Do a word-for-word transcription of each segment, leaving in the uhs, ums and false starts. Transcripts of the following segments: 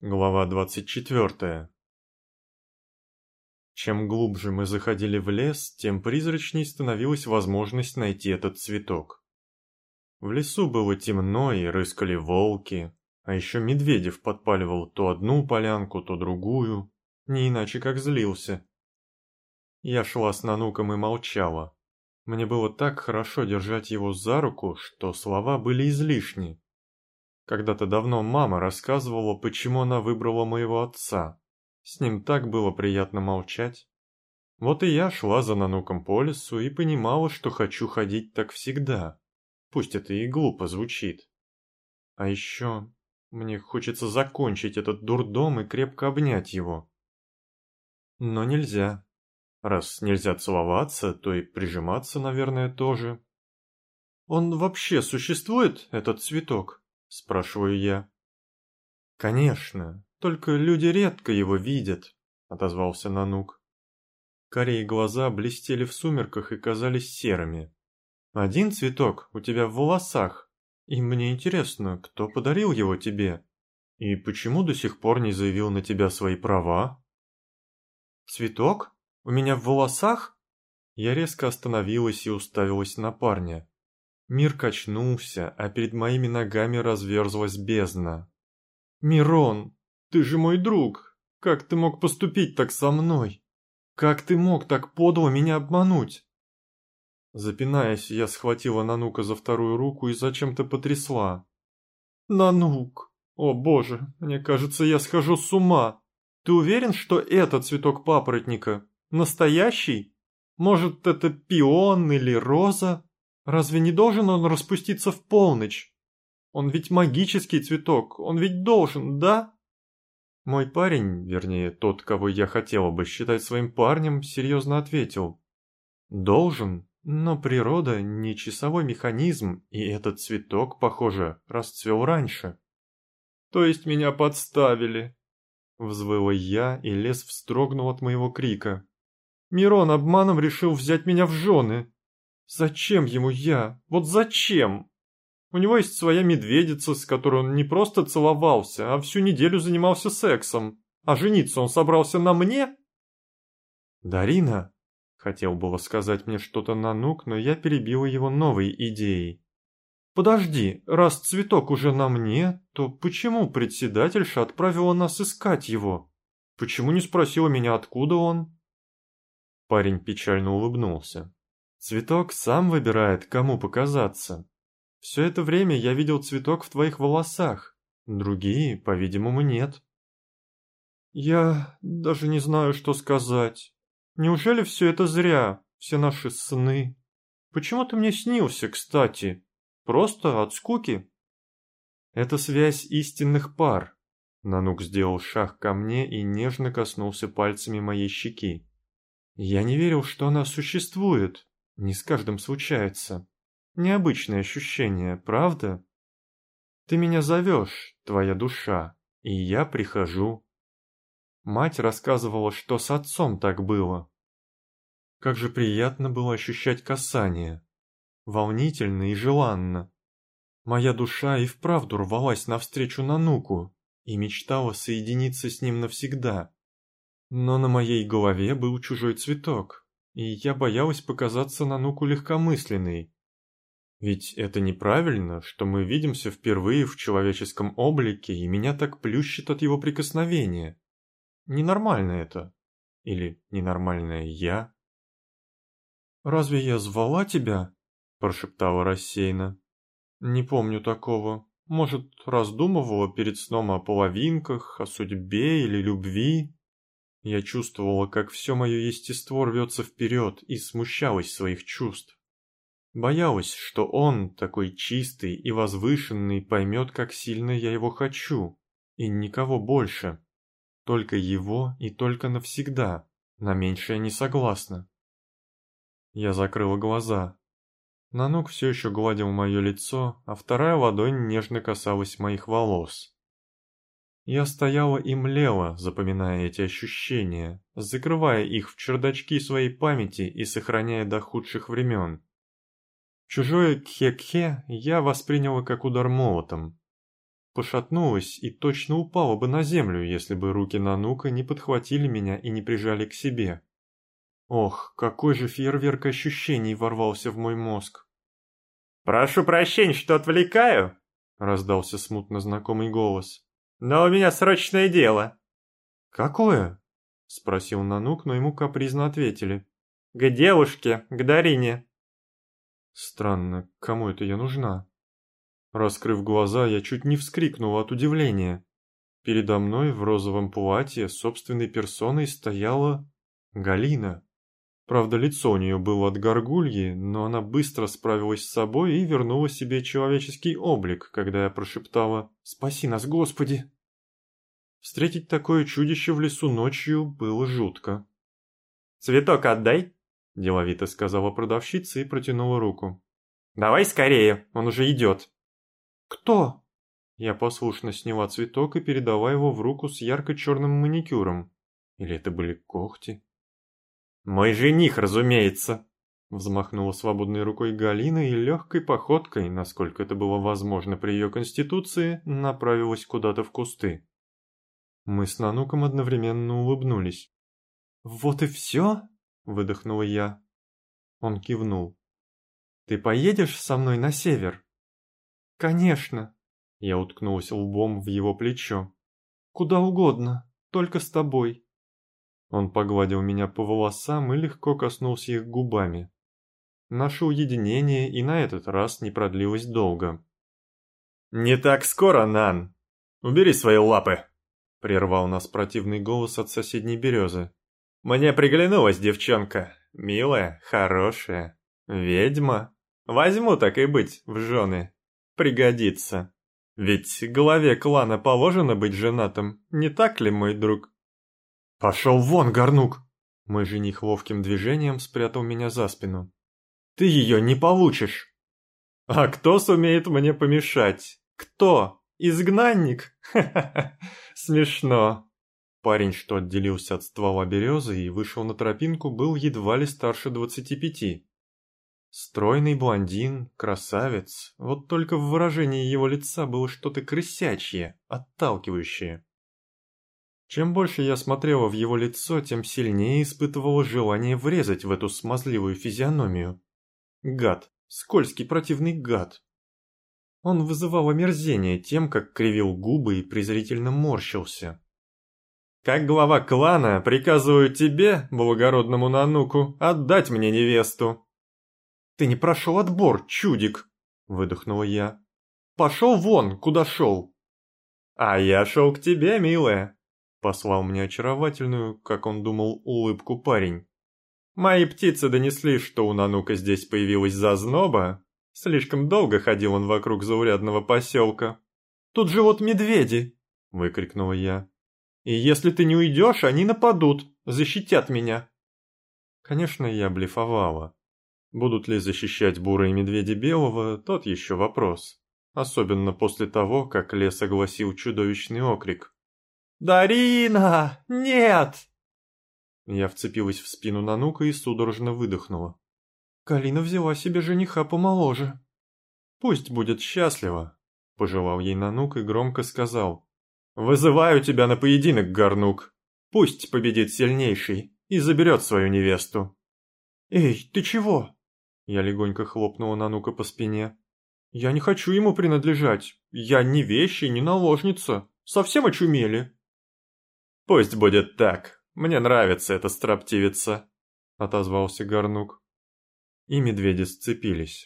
Глава двадцать четвёртая. Чем глубже мы заходили в лес, тем призрачней становилась возможность найти этот цветок. В лесу было темно и рыскали волки, а еще Медведев подпаливал то одну полянку, то другую, не иначе как злился. Я шла с Нануком и молчала. Мне было так хорошо держать его за руку, что слова были излишни. Когда-то давно мама рассказывала, почему она выбрала моего отца. С ним так было приятно молчать. Вот и я шла за Нануком по лесу и понимала, что хочу ходить так всегда. Пусть это и глупо звучит. А еще мне хочется закончить этот дурдом и крепко обнять его. Но нельзя. Раз нельзя целоваться, то и прижиматься, наверное, тоже. Он вообще существует, этот цветок? Спрашиваю я. «Конечно, только люди редко его видят», — отозвался Нанук. Карие глаза блестели в сумерках и казались серыми. «Один цветок у тебя в волосах, и мне интересно, кто подарил его тебе, и почему до сих пор не заявил на тебя свои права?» «Цветок? У меня в волосах?» Я резко остановилась и уставилась на парня. Мир качнулся, а перед моими ногами разверзлась бездна. «Мирон, ты же мой друг! Как ты мог поступить так со мной? Как ты мог так подло меня обмануть?» Запинаясь, я схватила Нанука за вторую руку и зачем-то потрясла. «Нанук! О боже, мне кажется, я схожу с ума! Ты уверен, что это цветок папоротника? Настоящий? Может, это пион или роза? Разве не должен он распуститься в полночь? Он ведь магический цветок, он ведь должен, да?» Мой парень, вернее, тот, кого я хотела бы считать своим парнем, серьезно ответил. «Должен, но природа не часовой механизм, и этот цветок, похоже, расцвел раньше». «То есть меня подставили?» Взвыла я, и лес вздрогнул от моего крика. «Мирон обманом решил взять меня в жены. Зачем ему я? Вот зачем?» У него есть своя медведица, с которой он не просто целовался, а всю неделю занимался сексом. А жениться он собрался на мне? «Дарина!» — хотел было сказать мне что-то Нанук, но я перебила его новой идеей. «Подожди, раз цветок уже на мне, то почему председательша отправила нас искать его? Почему не спросила меня, откуда он?» Парень печально улыбнулся. «Цветок сам выбирает, кому показаться. Все это время я видел цветок в твоих волосах, другие, по-видимому, нет». «Я даже не знаю, что сказать. Неужели все это зря, все наши сны? Почему ты мне снился, кстати? Просто от скуки?» «Это связь истинных пар». Нанук сделал шаг ко мне и нежно коснулся пальцами моей щеки. «Я не верил, что она существует. Не с каждым случается. Необычное ощущение, правда? Ты меня зовешь, твоя душа, и я прихожу. Мать рассказывала, что с отцом так было. Как же приятно было ощущать касание. Волнительно и желанно. Моя душа и вправду рвалась навстречу Нануку и мечтала соединиться с ним навсегда. Но на моей голове был чужой цветок, и я боялась показаться Нануку легкомысленной. Ведь это неправильно, что мы видимся впервые в человеческом облике, и меня так плющит от его прикосновения. Ненормально это. Или ненормальное я. «Разве я звала тебя?» – прошептала рассеянно. «Не помню такого. Может, раздумывала перед сном о половинках, о судьбе или любви?» Я чувствовала, как все мое естество рвется вперед, и смущалась своих чувств. Боялась, что он, такой чистый и возвышенный, поймет, как сильно я его хочу, и никого больше. Только его и только навсегда, на меньшее не согласна. Я закрыла глаза. Нанук все еще гладил мое лицо, а вторая ладонь нежно касалась моих волос. Я стояла и млела, запоминая эти ощущения, закрывая их в чердачки своей памяти и сохраняя до худших времен. Чужое кхе-кхе я восприняла как удар молотом. Пошатнулась и точно упала бы на землю, если бы руки Нанука не подхватили меня и не прижали к себе. Ох, какой же фейерверк ощущений ворвался в мой мозг. «Прошу прощения, что отвлекаю», — раздался смутно знакомый голос. «но у меня срочное дело». «Какое?» — спросил Нанук, но ему капризно ответили. «К девушке, к Дарине». Странно, кому это я нужна? Раскрыв глаза, я чуть не вскрикнул от удивления. Передо мной в розовом платье собственной персоной стояла Галина. Правда, лицо у нее было от горгульи, но она быстро справилась с собой и вернула себе человеческий облик, когда я прошептала «Спаси нас, Господи!». Встретить такое чудище в лесу ночью было жутко. «Цветок отдай», — деловито сказала продавщица и протянула руку. «Давай скорее, он уже идет». «Кто?» Я послушно сняла цветок и передала его в руку с ярко-черным маникюром. Или это были когти? «Мой жених, разумеется», — взмахнула свободной рукой Галина и легкой походкой, насколько это было возможно при ее конституции, направилась куда-то в кусты. Мы с Нануком одновременно улыбнулись. «Вот и все?» — выдохнула я. Он кивнул. «Ты поедешь со мной на север?» «Конечно!» Я уткнулась лбом в его плечо. «Куда угодно, только с тобой». Он погладил меня по волосам и легко коснулся их губами. Наше уединение и на этот раз не продлилось долго. «Не так скоро, Нан. Убери свои лапы», — прервал нас противный голос от соседней березы. «Мне приглянулась девчонка. Милая, хорошая. Ведьма. Возьму, так и быть, в жены. Пригодится. Ведь главе клана положено быть женатым, не так ли, мой друг?» «Пошел вон, Горнук!» Мой жених ловким движением спрятал меня за спину. «Ты ее не получишь!» «А кто сумеет мне помешать? Кто? Изгнанник? Ха-ха-ха! Смешно!» Парень, что отделился от ствола березы и вышел на тропинку, был едва ли старше двадцати пяти. Стройный блондин, красавец, вот только в выражении его лица было что-то крысячье, отталкивающее. Чем больше я смотрела в его лицо, тем сильнее испытывала желание врезать в эту смазливую физиономию. Гад, скользкий противный гад. Он вызывал омерзение тем, как кривил губы и презрительно морщился. «Как глава клана, приказываю тебе, благородному Нануку, отдать мне невесту». «Ты не прошел отбор, чудик!» — выдохнула я. «Пошел вон, куда шел!» «А я шел к тебе, милая!» — послал мне очаровательную, как он думал, улыбку парень. «Мои птицы донесли, что у Нанука здесь появилась зазноба. Слишком долго ходил он вокруг заурядного поселка». «Тут живут медведи!» — выкрикнула я. «И если ты не уйдешь, они нападут, защитят меня!» Конечно, я блефовала. Будут ли защищать бурые медведи белого, тот еще вопрос. Особенно после того, как лес огласил чудовищный окрик. «Дарина! Нет!» Я вцепилась в спину Нанука и судорожно выдохнула. Галина взяла себе жениха помоложе. «Пусть будет счастлива», — пожелал ей Нанук и громко сказал. «Вызываю тебя на поединок, Горнук. Пусть победит сильнейший и заберет свою невесту». «Эй, ты чего?» Я легонько хлопнула Нанука по спине. «Я не хочу ему принадлежать. Я не вещь и не наложница. Совсем очумели?» «Пусть будет так. Мне нравится эта строптивица», — отозвался Горнук. И медведи сцепились.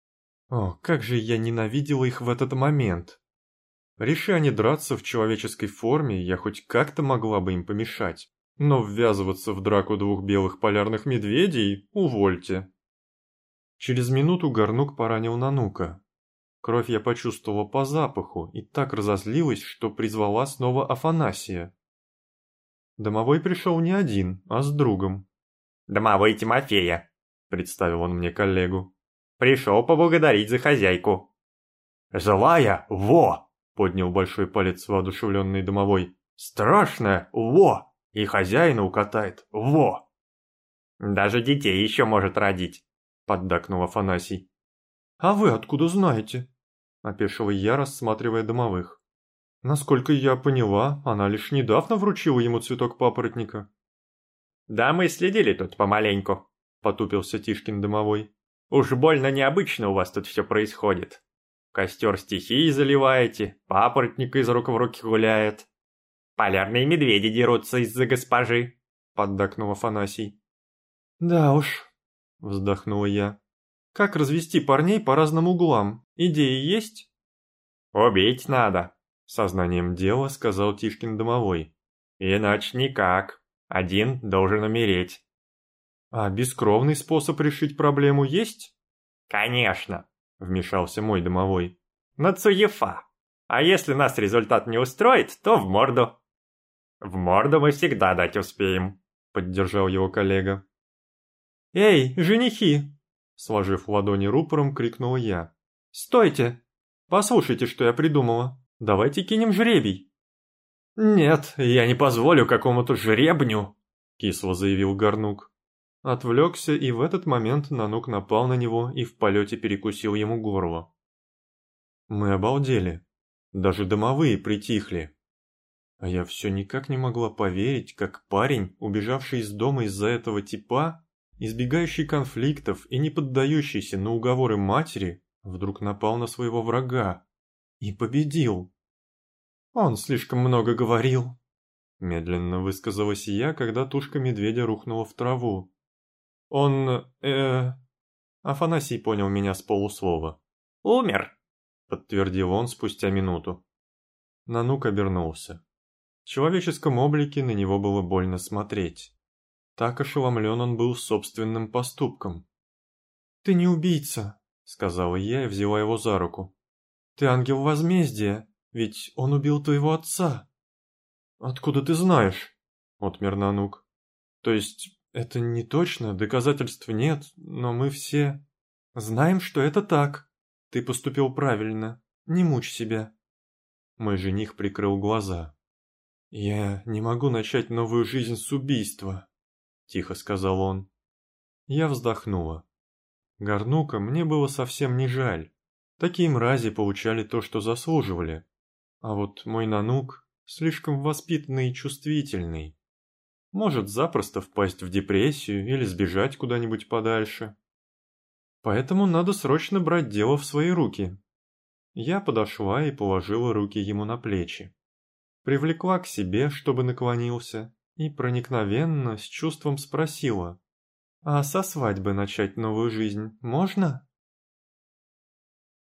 О, как же я ненавидела их в этот момент. Реши они драться в человеческой форме, я хоть как-то могла бы им помешать. Но ввязываться в драку двух белых полярных медведей — увольте. Через минуту Горнук поранил Нанука. Кровь я почувствовала по запаху и так разозлилась, что призвала снова Афанасия. Домовой пришел не один, а с другом. «Домовой Тимофея», — представил он мне коллегу. «Пришел поблагодарить за хозяйку». «Злая, во!» — поднял большой палец воодушевленный домовой. «Страшная, во! И хозяина укатает, во!» «Даже детей еще может родить», — поддакнул Афанасий. «А вы откуда знаете?» — опешил я, рассматривая домовых. Насколько я поняла, она лишь недавно вручила ему цветок папоротника. Да мы следили тут помаленьку, потупился Тишкин домовой. Уж больно необычно у вас тут все происходит. Костер стихии заливаете, папоротник из рук в руки гуляет. Полярные медведи дерутся из-за госпожи, поддакнул Афанасий. Да уж, вздохнула я. Как развести парней по разным углам? Идеи есть? Убить надо, Сознанием дела сказал Тишкин домовой. Иначе никак. Один должен умереть. А бескровный способ решить проблему есть? Конечно, Вмешался мой домовой. Нацуефа. А если нас результат не устроит, то в морду. В морду мы всегда дать успеем, Поддержал его коллега. Эй, женихи! Сложив ладони рупором, крикнула я. Стойте! Послушайте, что я придумала. Давайте кинем жребий. Нет, я не позволю какому-то жребню, кисло заявил Горнук. Отвлекся, и в этот момент Нанук напал на него и в полете перекусил ему горло. Мы обалдели. Даже домовые притихли. А я все никак не могла поверить, как парень, убежавший из дома из-за этого типа, избегающий конфликтов и не поддающийся на уговоры матери, вдруг напал на своего врага и победил. Он слишком много говорил, медленно высказалась я, когда тушка медведя рухнула в траву. Он, э... Афанасий понял меня с полуслова. Умер, подтвердил он спустя минуту. Нанук обернулся. В человеческом облике на него было больно смотреть. Так ошеломлен он был собственным поступком. «Ты не убийца», — сказала я и взяла его за руку. «Ты ангел возмездия, ведь он убил твоего отца». «Откуда ты знаешь?» — отмер Нанук. «То есть, это не точно, доказательств нет, но мы все знаем, что это так. Ты поступил правильно, не мучь себя». Мой жених прикрыл глаза. «Я не могу начать новую жизнь с убийства», — тихо сказал он. Я вздохнула. Горнука мне было совсем не жаль. Такие мрази получали то, что заслуживали. А вот мой Нанук слишком воспитанный и чувствительный. Может запросто впасть в депрессию или сбежать куда-нибудь подальше. Поэтому надо срочно брать дело в свои руки. Я подошла и положила руки ему на плечи. Привлекла к себе, чтобы наклонился, и проникновенно, с чувством спросила. «А со свадьбы начать новую жизнь можно?»